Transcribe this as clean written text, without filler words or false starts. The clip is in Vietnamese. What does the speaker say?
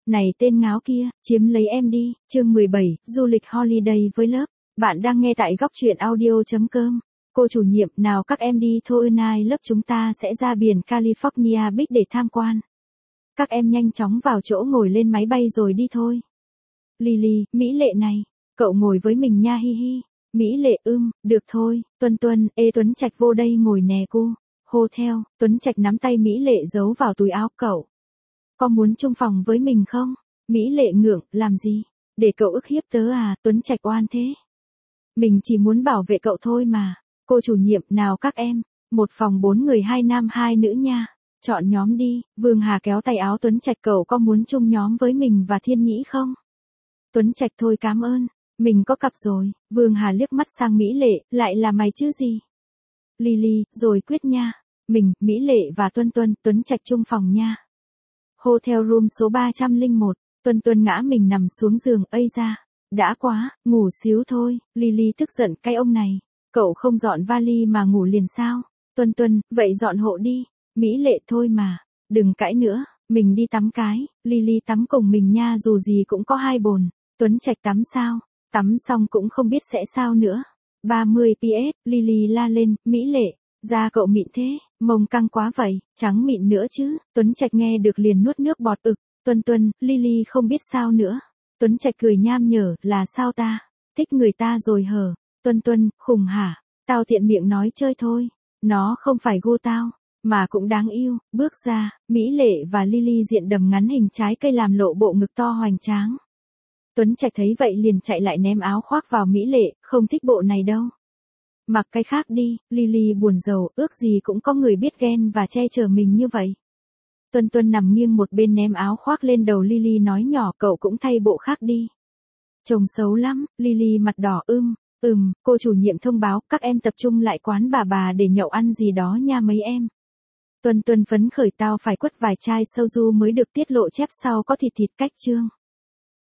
Này tên ngáo kia, chiếm lấy em đi, chương 17, du lịch holiday với lớp. Bạn đang nghe tại góc truyện audio.com. Cô chủ nhiệm, nào các em đi thôi, nay lớp chúng ta sẽ ra biển California Beach để tham quan. Các em nhanh chóng vào chỗ ngồi lên máy bay rồi đi thôi. Lily, Mỹ Lệ này, cậu ngồi với mình nha, hi hi. Mỹ Lệ, được thôi. Tuân Tuân, ê Tuấn Trạch vô đây ngồi nè cô. Hô theo, Tuấn Trạch nắm tay Mỹ Lệ giấu vào túi áo cậu. Có muốn chung phòng với mình không? Mỹ Lệ ngượng, làm gì? Để cậu ức hiếp tớ à? Tuấn Trạch oan thế. Mình chỉ muốn bảo vệ cậu thôi mà. Cô chủ nhiệm, nào các em, một phòng 4 người 2 nam 2 nữ nha. Chọn nhóm đi. Vương Hà kéo tay áo Tuấn Trạch, cậu có muốn chung nhóm với mình và Thiên Nhĩ không? Tuấn Trạch, thôi cảm ơn, mình có cặp rồi. Vương Hà liếc mắt sang Mỹ Lệ, lại là mày chứ gì? Lily, rồi quyết nha. Mình, Mỹ Lệ và Tuân Tuân, Tuấn Trạch chung phòng nha. Hotel room số 301, Tuân Tuân ngã mình nằm xuống giường, ây da, đã quá, ngủ xíu thôi. Lily tức giận, cái ông này, cậu không dọn vali mà ngủ liền sao? Tuân Tuân, vậy dọn hộ đi. Mỹ Lệ, thôi mà, đừng cãi nữa, mình đi tắm cái. Lily, tắm cùng mình nha, dù gì cũng có 2 bồn. Tuấn Trạch, tắm sao? Tắm xong cũng không biết sẽ sao nữa. 30 PS, Lily la lên, Mỹ Lệ, da cậu mịn thế, mông căng quá vậy, trắng mịn nữa chứ. Tuấn Trạch nghe được liền nuốt nước bọt ực. Tuân Tuân, Lily không biết sao nữa. Tuấn Trạch cười nham nhở, là sao ta? Thích người ta rồi hở? Tuân Tuân, khùng hả? Tao tiện miệng nói chơi thôi. Nó không phải gu tao, mà cũng đáng yêu. Bước ra, Mỹ Lệ và Lily diện đầm ngắn hình trái cây làm lộ bộ ngực to hoành tráng. Tuấn Trạch thấy vậy liền chạy lại ném áo khoác vào Mỹ Lệ, không thích bộ này đâu. Mặc cái khác đi. Lily buồn rầu, ước gì cũng có người biết ghen và che chở mình như vậy. Tuân Tuân nằm nghiêng một bên ném áo khoác lên đầu Lily nói nhỏ, cậu cũng thay bộ khác đi. Trông xấu lắm. Lily mặt đỏ, cô chủ nhiệm thông báo, các em tập trung lại quán bà để nhậu ăn gì đó nha mấy em. Tuân Tuân phấn khởi, tao phải quất vài chai soju mới được tiết lộ chép sau có thịt cách chương.